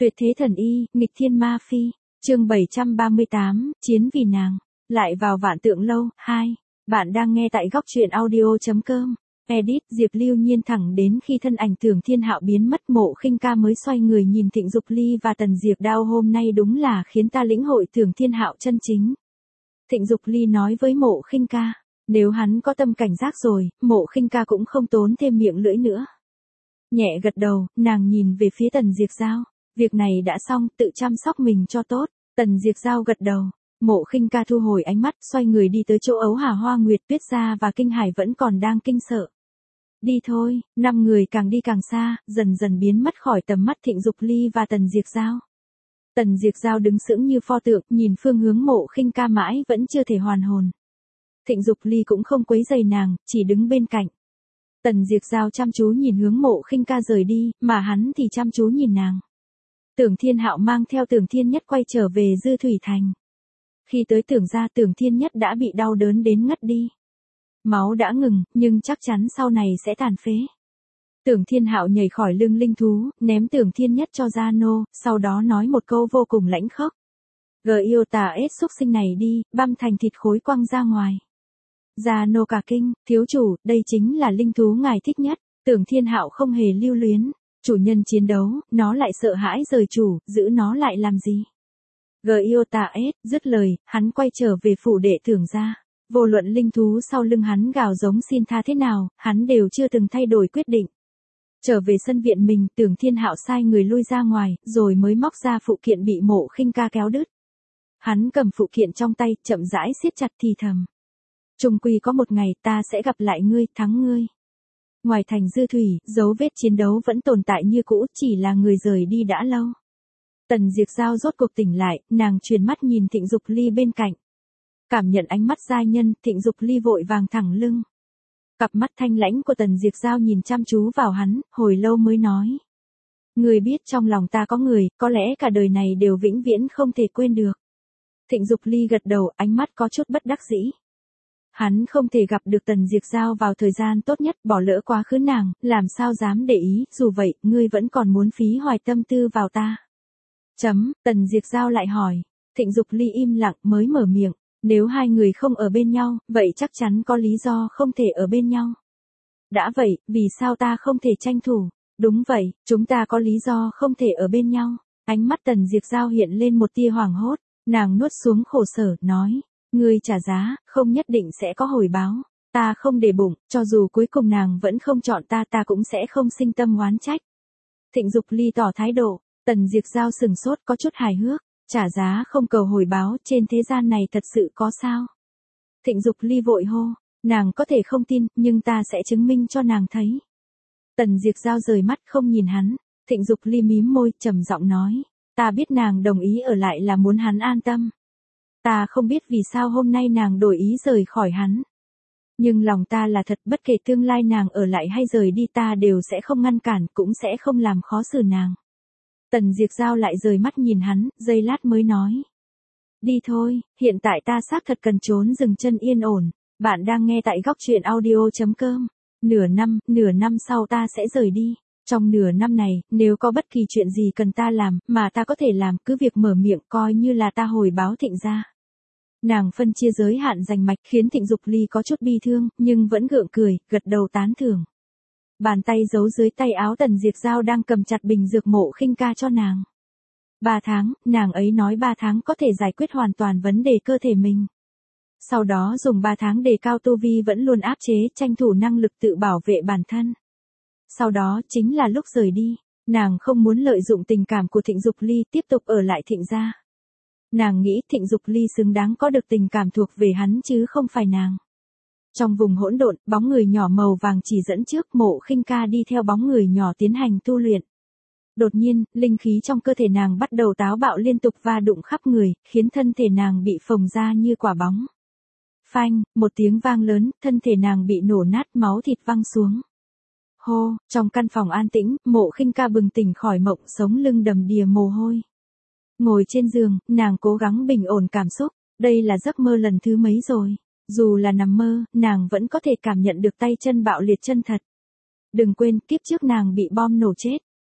Tuyệt thế thần y, nghịch thiên ma phi, chương 738, chiến vì nàng, lại vào vạn tượng lâu, 2. Bạn đang nghe tại góc truyện audio.com. Edit Diệp Lưu Nhiên thẳng đến khi thân ảnh Tưởng Thiên Hạo biến mất, Mộ Khinh Ca mới xoay người nhìn Thịnh Dục Ly và Tần Diệp Đao. Hôm nay đúng là khiến ta lĩnh hội Tưởng Thiên Hạo chân chính. Thịnh Dục Ly nói với Mộ Khinh Ca, nếu hắn có tâm cảnh giác rồi, Mộ Khinh Ca cũng không tốn thêm miệng lưỡi nữa. Nhẹ gật đầu, nàng nhìn về phía Tần Diệp Giao, việc này đã xong, tự chăm sóc mình cho tốt. Tần Diệp Giao gật đầu. Mộ Khinh Ca thu hồi ánh mắt, xoay người đi tới chỗ Ấu Hà Hoa Nguyệt. Tuyết Gia và Kinh Hải vẫn còn đang kinh sợ. Đi thôi, 5 người càng đi càng xa, dần dần biến mất khỏi tầm mắt Thịnh Dục Ly và Tần Diệp Giao. Tần Diệp Giao đứng sững như pho tượng, nhìn phương hướng Mộ Khinh Ca mãi vẫn chưa thể hoàn hồn. Thịnh Dục Ly cũng không quấy rầy nàng, chỉ đứng bên cạnh. Tần Diệp Giao chăm chú nhìn hướng Mộ Khinh Ca rời đi, mà hắn thì chăm chú nhìn nàng. Tưởng Thiên Hạo mang theo Tưởng Thiên Nhất quay trở về Dư Thủy Thành. Khi tới Tưởng gia, Tưởng Thiên Nhất đã bị đau đớn đến ngất đi. Máu đã ngừng, nhưng chắc chắn sau này sẽ tàn phế. Tưởng Thiên Hạo nhảy khỏi lưng linh thú, ném Tưởng Thiên Nhất cho Gia Nô, sau đó nói một câu vô cùng lãnh khốc. Yêu tà ết xúc sinh này đi, băm thành thịt khối quăng ra ngoài. Gia Nô cả kinh, thiếu chủ, đây chính là linh thú ngài thích nhất. Tưởng Thiên Hạo không hề lưu luyến. Chủ nhân chiến đấu, nó lại sợ hãi rời chủ, giữ nó lại làm gì? Yêu tà ết, dứt lời, hắn quay trở về phủ đệ Tưởng gia. Vô luận linh thú sau lưng hắn gào giống xin tha thế nào, hắn đều chưa từng thay đổi quyết định. Trở về sân viện mình, Tưởng Thiên Hạo sai người lui ra ngoài, rồi mới móc ra phụ kiện bị Mộ Khinh Ca kéo đứt. Hắn cầm phụ kiện trong tay, chậm rãi siết chặt thì thầm. Chung quy có một ngày ta sẽ gặp lại ngươi, thắng ngươi. Ngoài thành Dư Thủy, dấu vết chiến đấu vẫn tồn tại như cũ, chỉ là người rời đi đã lâu. Tần Diệp Giao rốt cuộc tỉnh lại, nàng chuyển mắt nhìn Thịnh Dục Ly bên cạnh. Cảm nhận ánh mắt giai nhân, Thịnh Dục Ly vội vàng thẳng lưng. Cặp mắt thanh lãnh của Tần Diệp Giao nhìn chăm chú vào hắn, hồi lâu mới nói. Người biết trong lòng ta có người, có lẽ cả đời này đều vĩnh viễn không thể quên được. Thịnh Dục Ly gật đầu, ánh mắt có chút bất đắc dĩ. Hắn không thể gặp được Tần Diệp Giao vào thời gian tốt nhất, bỏ lỡ quá khứ nàng, làm sao dám để ý, dù vậy, ngươi vẫn còn muốn phí hoài tâm tư vào ta. Tần Diệp Giao lại hỏi. Thịnh Dục Ly im lặng mới mở miệng. Nếu hai người không ở bên nhau, vậy chắc chắn có lý do không thể ở bên nhau. Đã vậy, vì sao ta không thể tranh thủ? Đúng vậy, chúng ta có lý do không thể ở bên nhau. Ánh mắt Tần Diệp Giao hiện lên một tia hoảng hốt, nàng nuốt xuống khổ sở, nói. Ngươi trả giá, không nhất định sẽ có hồi báo. Ta không để bụng, cho dù cuối cùng nàng vẫn không chọn ta, ta cũng sẽ không sinh tâm oán trách. Thịnh Dục Ly tỏ thái độ. Tần Diệp Giao sừng sốt, có chút hài hước. Trả giá không cầu hồi báo, trên thế gian này thật sự có sao? Thịnh Dục Ly vội hô, nàng có thể không tin, nhưng ta sẽ chứng minh cho nàng thấy. Tần Diệp Giao rời mắt không nhìn hắn, Thịnh Dục Ly mím môi, trầm giọng nói, ta biết nàng đồng ý ở lại là muốn hắn an tâm. Ta không biết vì sao hôm nay nàng đổi ý rời khỏi hắn. Nhưng lòng ta là thật, bất kể tương lai nàng ở lại hay rời đi ta đều sẽ không ngăn cản, cũng sẽ không làm khó xử nàng. Tần Diệp Giao lại rời mắt nhìn hắn, giây lát mới nói. Đi thôi, hiện tại ta xác thật cần trốn dừng chân yên ổn. Bạn đang nghe tại góc truyện audio.com. Nửa năm sau ta sẽ rời đi. Trong nửa năm này, nếu có bất kỳ chuyện gì cần ta làm, mà ta có thể làm, cứ việc mở miệng, coi như là ta hồi báo Thịnh gia. Nàng phân chia giới hạn rành mạch khiến Thịnh Dục Ly có chút bi thương, nhưng vẫn gượng cười, gật đầu tán thưởng. Bàn tay giấu dưới tay áo Tần Diệp Giao đang cầm chặt bình dược Mộ Khinh Ca cho nàng. 3 tháng, nàng ấy nói 3 tháng có thể giải quyết hoàn toàn vấn đề cơ thể mình. Sau đó dùng 3 tháng đề cao tu vi vẫn luôn áp chế, tranh thủ năng lực tự bảo vệ bản thân. Sau đó chính là lúc rời đi, nàng không muốn lợi dụng tình cảm của Thịnh Dục Ly tiếp tục ở lại Thịnh gia. Nàng nghĩ Thịnh Dục Ly xứng đáng có được tình cảm thuộc về hắn chứ không phải nàng. Trong vùng hỗn độn, bóng người nhỏ màu vàng chỉ dẫn trước, Mộ Khinh Ca đi theo bóng người nhỏ tiến hành tu luyện. Đột nhiên, linh khí trong cơ thể nàng bắt đầu táo bạo liên tục va đụng khắp người, khiến thân thể nàng bị phồng ra như quả bóng. Phanh, một tiếng vang lớn, thân thể nàng bị nổ nát, máu thịt văng xuống. Hô, trong căn phòng an tĩnh, Mộ Khinh Ca bừng tỉnh khỏi mộng, sống lưng đầm đìa mồ hôi. Ngồi trên giường, nàng cố gắng bình ổn cảm xúc, đây là giấc mơ lần thứ mấy rồi. Dù là nằm mơ, nàng vẫn có thể cảm nhận được tay chân bạo liệt chân thật. Đừng quên, kiếp trước nàng bị bom nổ chết,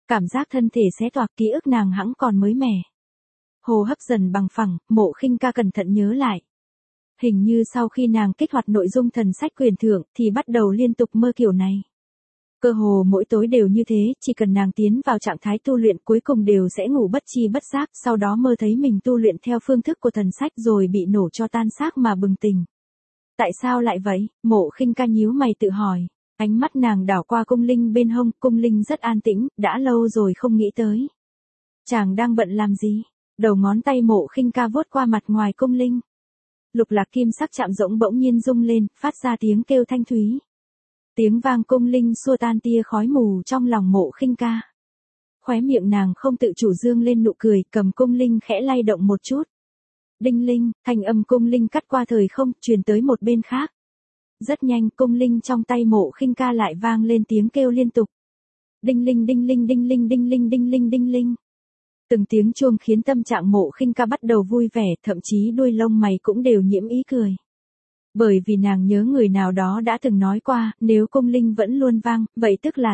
Cảm giác thân thể xé toạc, ký ức nàng hẵng còn mới mẻ. Hô hấp dần bằng phẳng, Mộ Khinh Ca cẩn thận nhớ lại. Hình như sau khi nàng kích hoạt nội dung thần sách quyền thượng thì bắt đầu liên tục mơ kiểu này. Cơ hồ mỗi tối đều như thế, chỉ cần nàng tiến vào trạng thái tu luyện cuối cùng đều sẽ ngủ bất chi bất giác, sau đó mơ thấy mình tu luyện theo phương thức của thần sách rồi bị nổ cho tan xác mà bừng tỉnh. Tại sao lại vậy? Mộ Khinh Ca nhíu mày tự hỏi. Ánh mắt nàng đảo qua cung linh bên hông, cung linh rất an tĩnh, đã lâu rồi không nghĩ tới. Chàng đang bận làm gì? Đầu ngón tay Mộ Khinh Ca vuốt qua mặt ngoài cung linh. Lục lạc kim sắc chạm rỗng bỗng nhiên rung lên, phát ra tiếng kêu thanh thúy. Tiếng vang cung linh xua tan tia khói mù trong lòng Mộ Khinh Ca. Khóe miệng nàng không tự chủ dương lên nụ cười, cầm cung linh khẽ lay động một chút. Đinh linh, thanh âm cung linh cắt qua thời không, truyền tới một bên khác. Rất nhanh, cung linh trong tay Mộ Khinh Ca lại vang lên tiếng kêu liên tục. Đinh linh đinh linh đinh linh đinh linh đinh linh đinh linh. Từng tiếng chuông khiến tâm trạng Mộ Khinh Ca bắt đầu vui vẻ, thậm chí đuôi lông mày cũng đều nhiễm ý cười. Bởi vì nàng nhớ người nào đó đã từng nói qua, nếu cung linh vẫn luôn vang, vậy tức là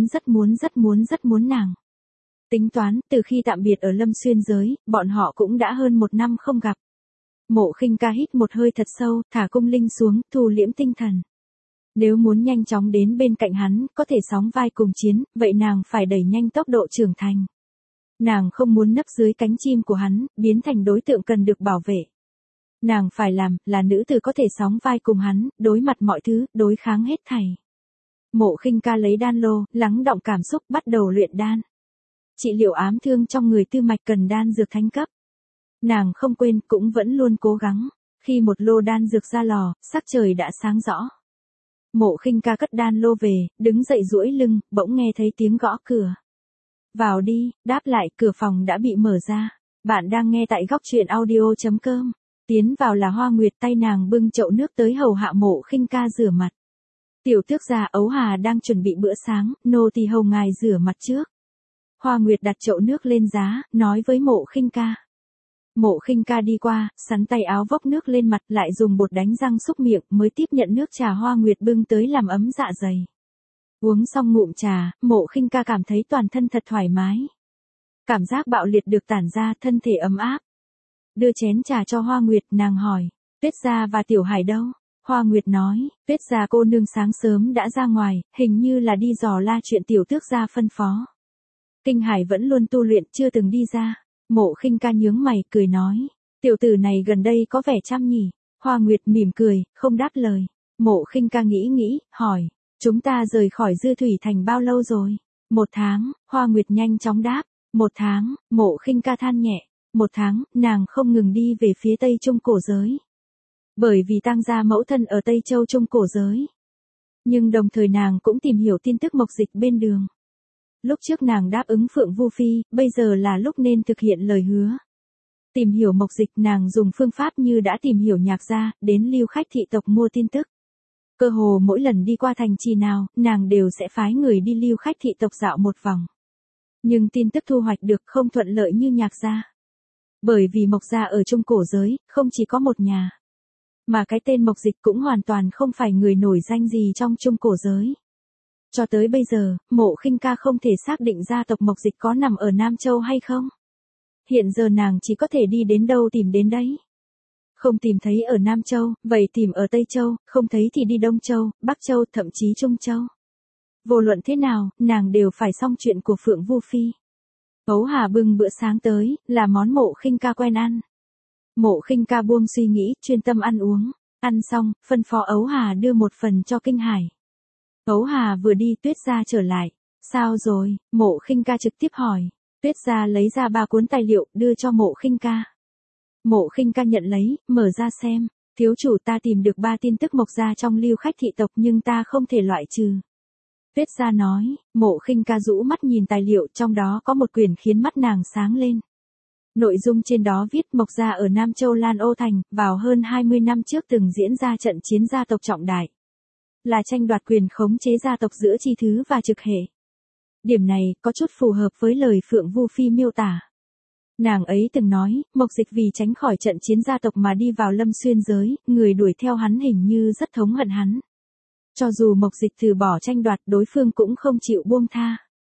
rất muốn nàng. Tính toán, từ khi tạm biệt ở Lâm Xuyên giới, bọn họ cũng đã hơn 1 năm không gặp. Mộ Khinh Ca hít một hơi thật sâu, thả cung linh xuống, thu liễm tinh thần. Nếu muốn nhanh chóng đến bên cạnh hắn, có thể sóng vai cùng chiến, vậy nàng phải đẩy nhanh tốc độ trưởng thành. Nàng không muốn nấp dưới cánh chim của hắn, biến thành đối tượng cần được bảo vệ. Nàng phải làm, là nữ tử có thể sóng vai cùng hắn, đối mặt mọi thứ, đối kháng hết thảy. Mộ Khinh Ca lấy đan lô, lắng đọng cảm xúc, bắt đầu luyện đan. Trị liệu ám thương trong người Tư Mạch cần đan dược thánh cấp. Nàng không quên, cũng vẫn luôn cố gắng. Khi một lô đan dược ra lò, sắc trời đã sáng rõ. Mộ Khinh Ca cất đan lô về, đứng dậy duỗi lưng, bỗng nghe thấy tiếng gõ cửa. Vào đi, đáp lại, cửa phòng đã bị mở ra. Bạn đang nghe tại góc truyện audio.com. Tiến vào là Hoa Nguyệt, tay nàng bưng chậu nước tới hầu hạ Mộ Khinh Ca rửa mặt. Tiểu tước gia Ấu Hà đang chuẩn bị bữa sáng, nô tỳ hầu ngài rửa mặt trước. Hoa Nguyệt đặt chậu nước lên giá, nói với Mộ Khinh Ca. Mộ Khinh Ca đi qua, sắn tay áo vốc nước lên mặt, lại dùng bột đánh răng xúc miệng, mới tiếp nhận nước trà Hoa Nguyệt bưng tới làm ấm dạ dày. Uống xong ngụm trà, Mộ Khinh Ca cảm thấy toàn thân thật thoải mái. Cảm giác bạo liệt được tản ra, thân thể ấm áp. Đưa chén trà cho Hoa Nguyệt, nàng hỏi, Tuyết gia và Tiểu Hải đâu? Hoa Nguyệt nói, Tuyết gia cô nương sáng sớm đã ra ngoài, hình như là đi dò la chuyện tiểu tước gia phân phó. Kinh Hải vẫn luôn tu luyện, chưa từng đi ra. Mộ Khinh Ca nhướng mày, cười nói, tiểu tử này gần đây có vẻ chăm nhỉ. Hoa Nguyệt mỉm cười, không đáp lời. Mộ Khinh Ca nghĩ, hỏi, chúng ta rời khỏi Dư Thủy Thành bao lâu rồi? 1 tháng, Hoa Nguyệt nhanh chóng đáp. 1 tháng, Mộ Khinh Ca than nhẹ. 1 tháng, nàng không ngừng đi về phía Tây Trung cổ giới. Bởi vì tang gia mẫu thân ở Tây Châu Trung cổ giới. Nhưng đồng thời nàng cũng tìm hiểu tin tức Mộc Dịch bên đường. Lúc trước nàng đáp ứng Phượng Vu Phi, bây giờ là lúc nên thực hiện lời hứa. Tìm hiểu Mộc Dịch, nàng dùng phương pháp như đã tìm hiểu Nhạc gia, đến lưu khách thị tộc mua tin tức. Cơ hồ mỗi lần đi qua thành trì nào, nàng đều sẽ phái người đi lưu khách thị tộc dạo một vòng. Nhưng tin tức thu hoạch được không thuận lợi như Nhạc gia. Bởi vì Mộc gia ở Trung cổ giới, không chỉ có một nhà. Mà cái tên Mộc Dịch cũng hoàn toàn không phải người nổi danh gì trong Trung cổ giới. Cho tới bây giờ, Mộ Khinh Ca không thể xác định gia tộc Mộc Dịch có nằm ở Nam Châu hay không. Hiện giờ nàng chỉ có thể đi đến đâu tìm đến đấy. Không tìm thấy ở Nam Châu, vậy tìm ở Tây Châu, không thấy thì đi Đông Châu, Bắc Châu, thậm chí Trung Châu. Vô luận thế nào, nàng đều phải xong chuyện của Phượng Vu Phi. Ấu Hà bưng bữa sáng tới, là món Mộ Khinh Ca quen ăn. Mộ Khinh Ca buông suy nghĩ, chuyên tâm ăn uống. Ăn xong, phân phó Ấu Hà đưa một phần cho Kinh Hải. Ấu Hà vừa đi, Tuyết gia trở lại. Sao rồi? Mộ Khinh Ca trực tiếp hỏi. Tuyết gia lấy ra 3 cuốn tài liệu, đưa cho Mộ Khinh Ca. Mộ Khinh Ca nhận lấy, mở ra xem. Thiếu chủ, ta tìm được 3 tin tức Mộc gia trong lưu khách thị tộc nhưng ta không thể loại trừ. Tuyết gia nói. Mộ Khinh Ca rũ mắt nhìn tài liệu, trong đó có một quyển khiến mắt nàng sáng lên. Nội dung trên đó viết Mộc gia ở Nam Châu Lan Ô Thành, vào hơn 20 năm trước từng diễn ra trận chiến gia tộc trọng đại. Là tranh đoạt quyền khống chế gia tộc giữa Chi Thứ và Trực Hệ. Điểm này có chút phù hợp với lời Phượng Vu Phi miêu tả. Nàng ấy từng nói, Mộc Dịch vì tránh khỏi trận chiến gia tộc mà đi vào Lâm Xuyên giới, người đuổi theo hắn hình như rất thống hận hắn. Cho dù Mộc Dịch từ bỏ tranh đoạt, đối phương cũng không chịu buông tha.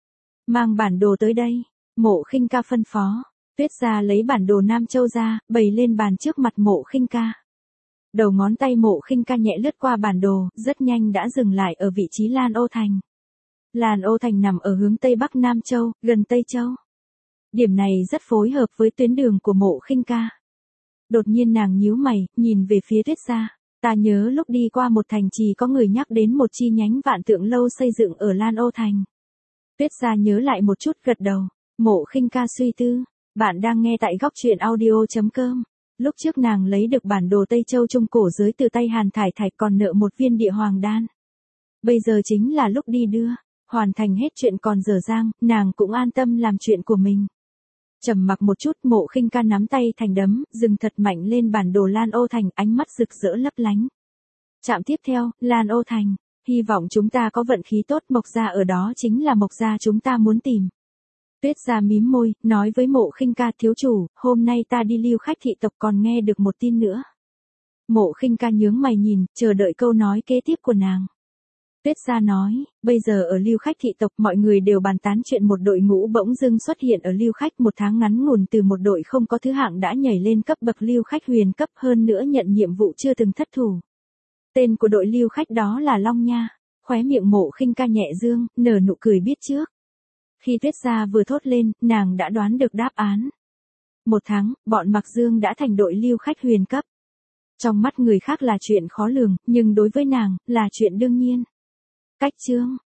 Mang bản đồ tới đây. Mộ Khinh Ca phân phó. Tuyết Gia lấy bản đồ Nam Châu ra, bày lên bàn trước mặt Mộ Khinh Ca. Đầu ngón tay Mộ Khinh Ca nhẹ lướt qua bản đồ, rất nhanh đã dừng lại ở vị trí Lan Ô Thành. Lan Ô Thành nằm ở hướng Tây Bắc Nam Châu, gần Tây Châu. Điểm này rất phối hợp với tuyến đường của Mộ Khinh Ca. Đột nhiên nàng nhíu mày, nhìn về phía Tuyết Gia. Ta nhớ lúc đi qua một thành trì có người nhắc đến một chi nhánh Vạn Tượng Lâu xây dựng ở Lan Ô Thành. Tuyết Gia nhớ lại một chút gật đầu. Mộ Khinh Ca suy tư. Bạn đang nghe tại góc truyện audio.com. Lúc trước nàng lấy được bản đồ Tây Châu Trung Cổ giới từ tay Hàn Thải Thạch còn nợ một viên địa hoàng đan. Bây giờ chính là lúc đi đưa. Hoàn thành hết chuyện còn dở dang, nàng cũng an tâm làm chuyện của mình. Trầm mặc một chút, Mộ Khinh Ca nắm tay thành đấm, dừng thật mạnh lên bản đồ Lan Ô Thành, ánh mắt rực rỡ lấp lánh. Trạm tiếp theo, Lan Ô Thành. Hy vọng chúng ta có vận khí tốt, Mộc gia ở đó chính là Mộc gia chúng ta muốn tìm. Tuyết Gia mím môi, nói với Mộ Khinh Ca, thiếu chủ, hôm nay ta đi lưu khách thị tộc còn nghe được một tin nữa. Mộ Khinh Ca nhướng mày nhìn, chờ đợi câu nói kế tiếp của nàng. Tuyết Gia nói, bây giờ ở lưu khách thị tộc mọi người đều bàn tán chuyện một đội ngũ bỗng dưng xuất hiện ở lưu khách, một tháng ngắn ngủn từ một đội không có thứ hạng đã nhảy lên cấp bậc lưu khách huyền cấp, hơn nữa nhận nhiệm vụ chưa từng thất thủ. Tên của đội lưu khách đó là Long Nha. Khóe miệng Mộ Khinh Ca nhẹ dương, nở nụ cười biết trước. Khi Tuyết Gia vừa thốt lên, nàng đã đoán được đáp án. Một tháng, bọn Mặc Dương đã thành đội lưu khách huyền cấp. Trong mắt người khác là chuyện khó lường, nhưng đối với nàng, là chuyện đương nhiên. Cách chương